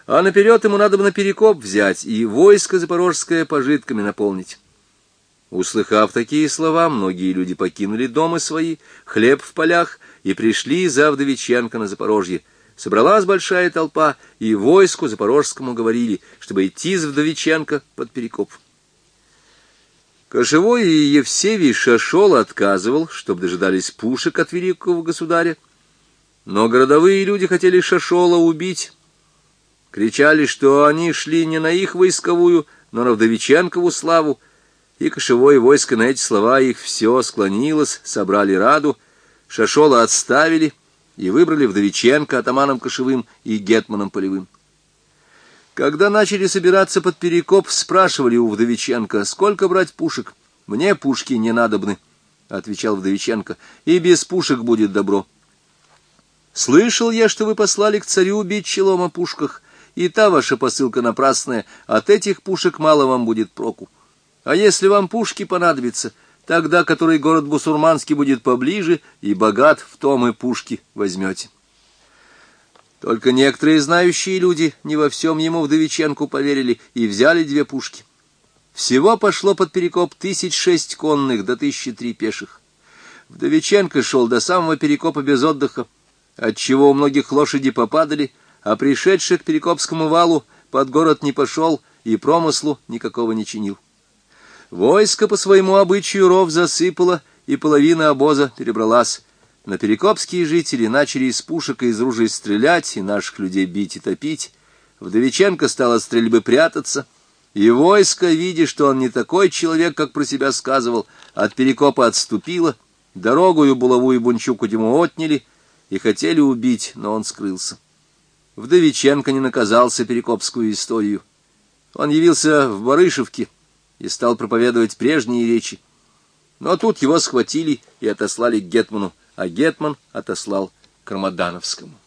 а наперед ему надо бы на Перекоп взять и войско запорожское пожитками наполнить. Услыхав такие слова, многие люди покинули дома свои, хлеб в полях, и пришли за Вдовиченко на Запорожье. Собралась большая толпа, и войску запорожскому говорили, чтобы идти за Вдовиченко под Перекоп. Кошевой и Евсевий Шашол отказывал, чтоб дожидались пушек от великого государя. Но городовые люди хотели Шашола убить. Кричали, что они шли не на их войсковую, но на Вдовиченкову славу. И кошевое войско на эти слова их все склонилось, собрали раду, Шашола отставили и выбрали Вдовиченко атаманом кошевым и гетманом полевым. Когда начали собираться под Перекоп, спрашивали у Вдовиченко, сколько брать пушек. «Мне пушки не надобны», — отвечал Вдовиченко, — «и без пушек будет добро». «Слышал я, что вы послали к царю бить челом о пушках, и та ваша посылка напрасная, от этих пушек мало вам будет проку. А если вам пушки понадобятся, тогда который город бусурманский будет поближе и богат, в том и пушки возьмете». Только некоторые знающие люди не во всем ему Вдовиченку поверили и взяли 2 пушки. Всего пошло под Перекоп 1006 конных до 1003 пеших. Вдовиченко шел до самого Перекопа без отдыха, отчего у многих лошади попадали, а пришедший к Перекопскому валу под город не пошел и промыслу никакого не чинил. Войско по своему обычаю ров засыпало, и половина обоза перебралась. Но перекопские жители начали из пушек и из ружей стрелять, и наших людей бить и топить. Вдовиченко стал от стрельбы прятаться, и войско, видя, что он не такой человек, как про себя сказывал, от Перекопа отступило, дорогую булаву Бунчуку ему отняли и хотели убить, но он скрылся. Вдовиченко не наказался перекопскую историю. Он явился в Барышевке и стал проповедовать прежние речи. Но тут его схватили и отослали к гетману, а гетман отослал к Рамадановскому.